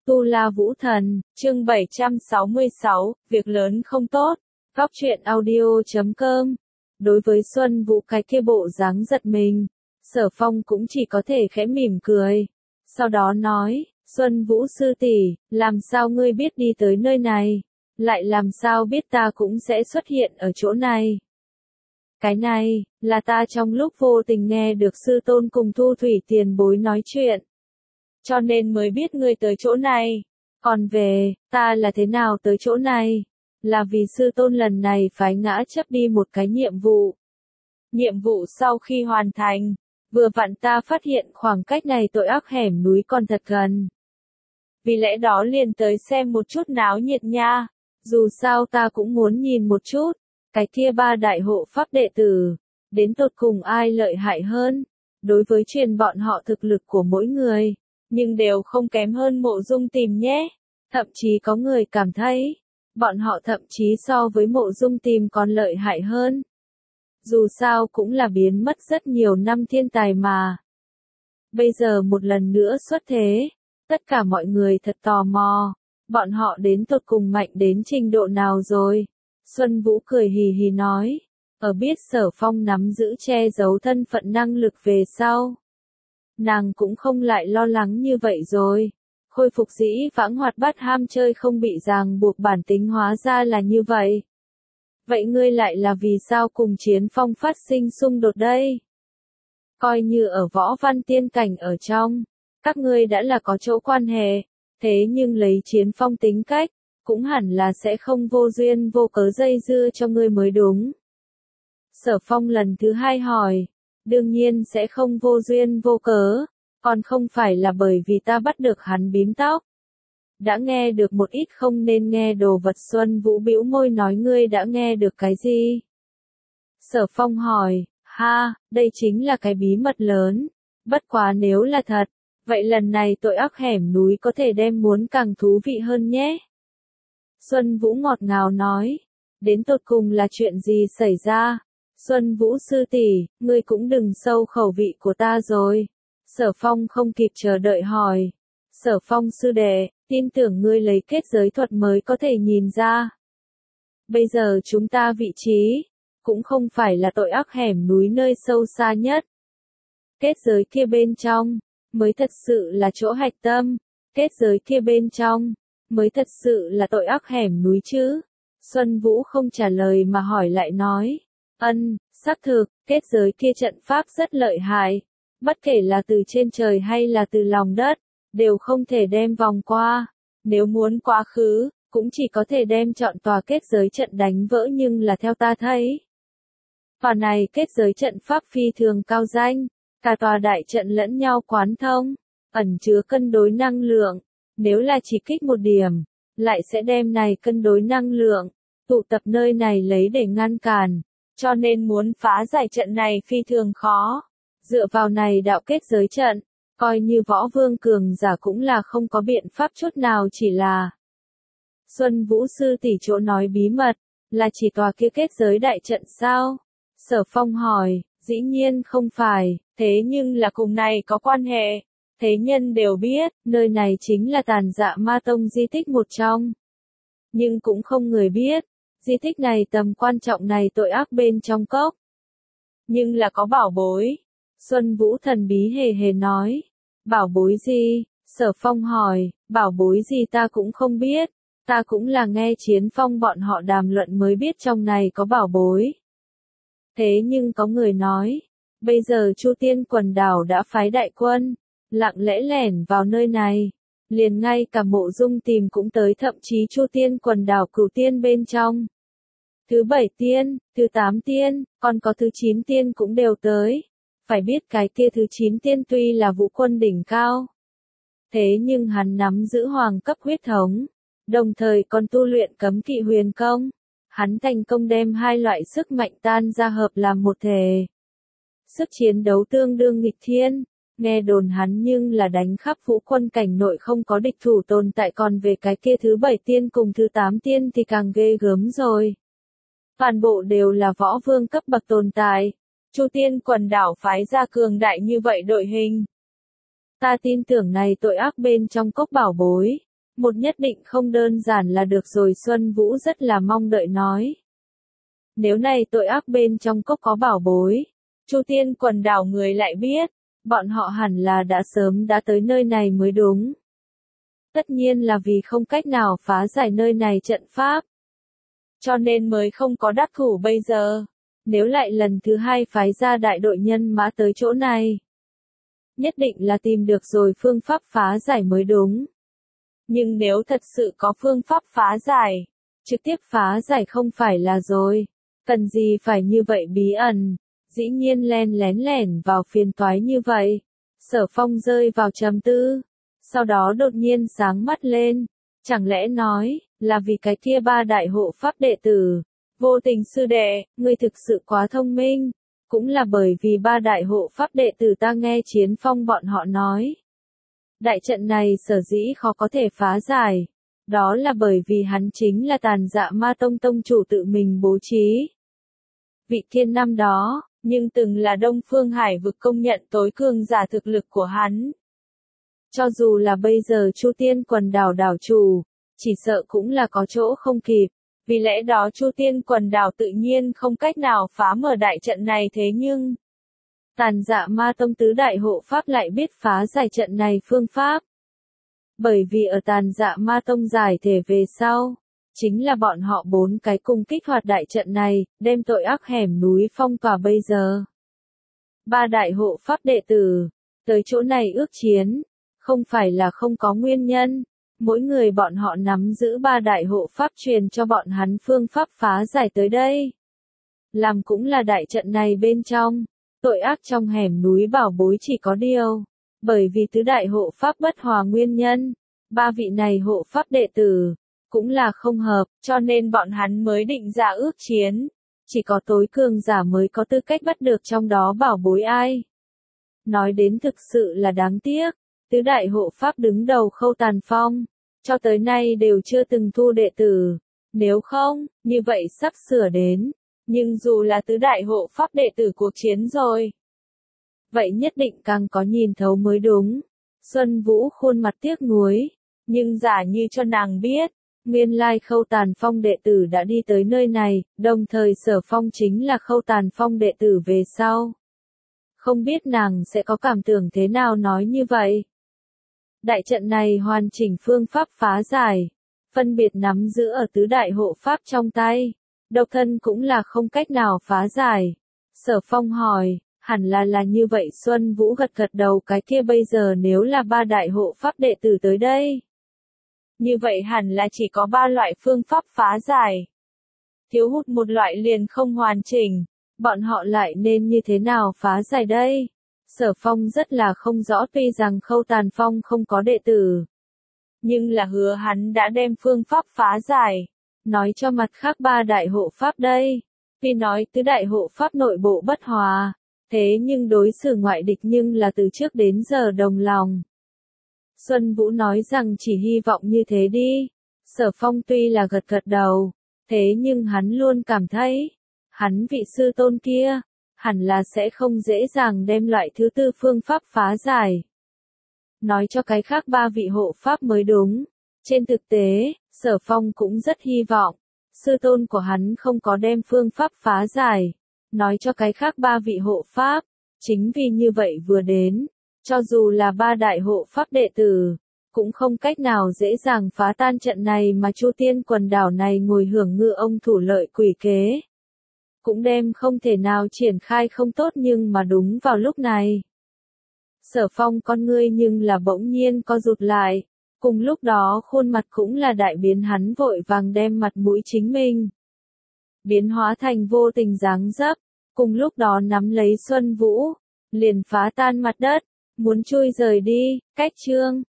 Tu La Vũ Thần, chương 766, việc lớn không tốt. Góc truyện audio.com. Đối với Xuân Vũ cái kia bộ dáng giật mình, Sở Phong cũng chỉ có thể khẽ mỉm cười. Sau đó nói, Xuân Vũ sư tỷ, làm sao ngươi biết đi tới nơi này? Lại làm sao biết ta cũng sẽ xuất hiện ở chỗ này? Cái này, là ta trong lúc vô tình nghe được sư tôn cùng Thu Thủy tiền bối nói chuyện. Cho nên mới biết ngươi tới chỗ này. Còn về, ta là thế nào tới chỗ này? Là vì sư tôn lần này phái ngã chấp đi một cái nhiệm vụ. Nhiệm vụ sau khi hoàn thành, vừa vặn ta phát hiện khoảng cách này tội ác hẻm núi còn thật gần. Vì lẽ đó liền tới xem một chút náo nhiệt nha. Dù sao ta cũng muốn nhìn một chút, cái kia ba đại hộ pháp đệ tử, đến tột cùng ai lợi hại hơn. Đối với truyền bọn họ thực lực của mỗi người, nhưng đều không kém hơn Mộ Dung Tìm nhé. Thậm chí có người cảm thấy, bọn họ thậm chí so với Mộ Dung Tìm còn lợi hại hơn. Dù sao cũng là biến mất rất nhiều năm thiên tài mà. Bây giờ một lần nữa xuất thế, tất cả mọi người thật tò mò, bọn họ đến tột cùng mạnh đến trình độ nào rồi. Xuân Vũ cười hì hì nói, ở biết Sở Phong nắm giữ che giấu thân phận năng lực về sau. Nàng cũng không lại lo lắng như vậy rồi. Khôi phục dĩ vãng hoạt bát ham chơi không bị ràng buộc bản tính hóa ra là như vậy. Vậy ngươi lại là vì sao cùng Chiến Phong phát sinh xung đột đây? Coi như ở võ văn tiên cảnh ở trong, các ngươi đã là có chỗ quan hệ, thế nhưng lấy Chiến Phong tính cách, cũng hẳn là sẽ không vô duyên vô cớ dây dưa cho ngươi mới đúng. Sở Phong lần thứ hai hỏi, đương nhiên sẽ không vô duyên vô cớ, còn không phải là bởi vì ta bắt được hắn bím tóc. Đã nghe được một ít không nên nghe đồ vật. Xuân Vũ bĩu môi nói, ngươi đã nghe được cái gì? Sở Phong hỏi, ha, đây chính là cái bí mật lớn, bất quá nếu là thật, vậy lần này tội ác hẻm núi có thể đem muốn càng thú vị hơn nhé. Xuân Vũ ngọt ngào nói, đến tột cùng là chuyện gì xảy ra? Xuân Vũ sư tỷ, ngươi cũng đừng sâu khẩu vị của ta rồi. Sở Phong không kịp chờ đợi hỏi. Sở Phong sư đệ, tin tưởng ngươi lấy kết giới thuật mới có thể nhìn ra. Bây giờ chúng ta vị trí, cũng không phải là tội ác hẻm núi nơi sâu xa nhất. Kết giới kia bên trong, mới thật sự là chỗ hạch tâm. Kết giới kia bên trong, mới thật sự là tội ác hẻm núi chứ. Xuân Vũ không trả lời mà hỏi lại nói. Xác thực, kết giới kia trận pháp rất lợi hại. Bất kể là từ trên trời hay là từ lòng đất, đều không thể đem vòng qua. Nếu muốn quá khứ, cũng chỉ có thể đem chọn tòa kết giới trận đánh vỡ, nhưng là theo ta thấy. Tòa này kết giới trận pháp phi thường cao danh, cả tòa đại trận lẫn nhau quán thông, ẩn chứa cân đối năng lượng. Nếu là chỉ kích một điểm, lại sẽ đem này cân đối năng lượng, tụ tập nơi này lấy để ngăn cản. Cho nên muốn phá giải trận này phi thường khó. Dựa vào này đạo kết giới trận, coi như võ vương cường giả cũng là không có biện pháp chút nào. Chỉ là Xuân Vũ sư tỷ chỗ nói bí mật, là chỉ tòa kia kết giới đại trận sao? Sở Phong hỏi, dĩ nhiên không phải, thế nhưng là cùng này có quan hệ. Thế nhân đều biết, nơi này chính là Tàn Dạ Ma Tông di tích một trong. Nhưng cũng không người biết, di tích này tầm quan trọng này tội ác bên trong cốc. Nhưng là có bảo bối. Xuân Vũ thần bí hề hề nói. Bảo bối gì? Sở Phong hỏi, bảo bối gì ta cũng không biết. Ta cũng là nghe Chiến Phong bọn họ đàm luận mới biết trong này có bảo bối. Thế nhưng có người nói, bây giờ Chu Tiên quần đảo đã phái đại quân, lặng lẽ lẻn vào nơi này. Liền ngay cả Mộ Dung Tìm cũng tới, thậm chí Chu Tiên quần đảo Cửu Tiên bên trong. Thứ 7 tiên, thứ 8 tiên, còn có thứ 9 tiên cũng đều tới. Phải biết cái kia thứ 9 tiên tuy là vũ quân đỉnh cao. Thế nhưng hắn nắm giữ hoàng cấp huyết thống, đồng thời còn tu luyện cấm kỵ huyền công. Hắn thành công đem hai loại sức mạnh tan ra hợp làm một thể. Sức chiến đấu tương đương nghịch thiên. Nghe đồn hắn nhưng là đánh khắp vũ quân cảnh nội không có địch thủ tồn tại, còn về cái kia thứ 7 tiên cùng thứ 8 tiên thì càng ghê gớm rồi. Toàn bộ đều là võ vương cấp bậc tồn tại. Chu Tiên quần đảo phái ra cường đại như vậy đội hình. Ta tin tưởng này tội ác bên trong cốc bảo bối, Một nhất định không đơn giản là được rồi, Xuân Vũ rất là mong đợi nói. Nếu này tội ác bên trong cốc có bảo bối, Chu Tiên quần đảo người lại biết, bọn họ hẳn là đã sớm đã tới nơi này mới đúng. Tất nhiên là vì không cách nào phá giải nơi này trận pháp. Cho nên mới không có đắc thủ bây giờ. Nếu lại lần thứ hai phái ra đại đội nhân mã tới chỗ này, nhất định là tìm được rồi phương pháp phá giải mới đúng. Nhưng nếu thật sự có phương pháp phá giải, trực tiếp phá giải không phải là rồi. Cần gì phải như vậy bí ẩn, dĩ nhiên len lén lẻn vào phiền toái như vậy. Sở Phong rơi vào trầm tư, sau đó đột nhiên sáng mắt lên, chẳng lẽ nói, là vì cái kia ba đại hộ pháp đệ tử. Vô Tình sư đệ, ngươi thực sự quá thông minh, cũng là bởi vì ba đại hộ pháp đệ tử ta nghe Chiến Phong bọn họ nói. Đại trận này sở dĩ khó có thể phá giải, đó là bởi vì hắn chính là Tàn Dạ Ma Tông tông chủ tự mình bố trí. Vị thiên năm đó, nhưng từng là Đông Phương Hải vực công nhận tối cường giả thực lực của hắn. Cho dù là bây giờ Chu Tiên quần đảo đảo chủ, chỉ sợ cũng là có chỗ không kịp, vì lẽ đó Chu Tiên quần đảo tự nhiên không cách nào phá mở đại trận này, thế nhưng Tàn Dạ Ma Tông tứ đại hộ pháp lại biết phá giải trận này phương pháp. Bởi vì ở Tàn Dạ Ma Tông giải thể về sau, chính là bọn họ 4 cái cùng kích hoạt đại trận này, đem tội ác hẻm núi phong tỏa bây giờ. Ba đại hộ pháp đệ tử, tới chỗ này ước chiến, không phải là không có nguyên nhân, mỗi người bọn họ nắm giữ ba đại hộ pháp truyền cho bọn hắn phương pháp phá giải tới đây. Làm cũng là đại trận này bên trong, tội ác trong hẻm núi bảo bối chỉ có điều, bởi vì tứ đại hộ pháp bất hòa nguyên nhân, ba vị này hộ pháp đệ tử, cũng là không hợp, cho nên bọn hắn mới định ra ước chiến. Chỉ có tối cường giả mới có tư cách bắt được trong đó bảo bối ai. Nói đến thực sự là đáng tiếc, tứ đại hộ pháp đứng đầu Khâu Tàn Phong, cho tới nay đều chưa từng thu đệ tử. Nếu không, như vậy sắp sửa đến, nhưng dù là tứ đại hộ pháp đệ tử cuộc chiến rồi, vậy nhất định càng có nhìn thấu mới đúng. Xuân Vũ khuôn mặt tiếc nuối, nhưng giả như cho nàng biết, nguyên lai Khâu Tàn Phong đệ tử đã đi tới nơi này, đồng thời Sở Phong chính là Khâu Tàn Phong đệ tử về sau. Không biết nàng sẽ có cảm tưởng thế nào nói như vậy. Đại trận này hoàn chỉnh phương pháp phá giải, phân biệt nắm giữ ở tứ đại hộ pháp trong tay, độc thân cũng là không cách nào phá giải. Sở Phong hỏi, hẳn là như vậy. Xuân Vũ gật gật đầu, cái kia bây giờ nếu là ba đại hộ pháp đệ tử tới đây, như vậy hẳn là chỉ có ba loại phương pháp phá giải. Thiếu hụt một loại liền không hoàn chỉnh, bọn họ lại nên như thế nào phá giải đây? Sở Phong rất là không rõ, tuy rằng Khâu Tàn Phong không có đệ tử, nhưng là hứa hắn đã đem phương pháp phá giải, nói cho mặt khác ba đại hộ pháp đây. Tuy nói tứ đại hộ pháp nội bộ bất hòa, thế nhưng đối xử ngoại địch nhưng là từ trước đến giờ đồng lòng. Xuân Vũ nói rằng chỉ hy vọng như thế đi. Sở Phong tuy là gật gật đầu, thế nhưng hắn luôn cảm thấy, hắn vị sư tôn kia, hẳn là sẽ không dễ dàng đem loại thứ tư phương pháp phá giải. Nói cho cái khác ba vị hộ pháp mới đúng. Trên thực tế, Sở Phong cũng rất hy vọng, sư tôn của hắn không có đem phương pháp phá giải. Nói cho cái khác ba vị hộ pháp, chính vì như vậy vừa đến, cho dù là ba đại hộ pháp đệ tử, cũng không cách nào dễ dàng phá tan trận này mà Chu Tiên quần đảo này ngồi hưởng ngư ông thủ lợi quỷ kế. Cũng đem không thể nào triển khai không tốt, nhưng mà đúng vào lúc này. Sở Phong con ngươi nhưng là bỗng nhiên co rụt lại, cùng lúc đó khuôn mặt cũng là đại biến, hắn vội vàng đem mặt mũi chính mình biến hóa thành Vô Tình dáng dấp, cùng lúc đó nắm lấy Xuân Vũ, liền phá tan mặt đất, muốn chui rời đi. Cách chương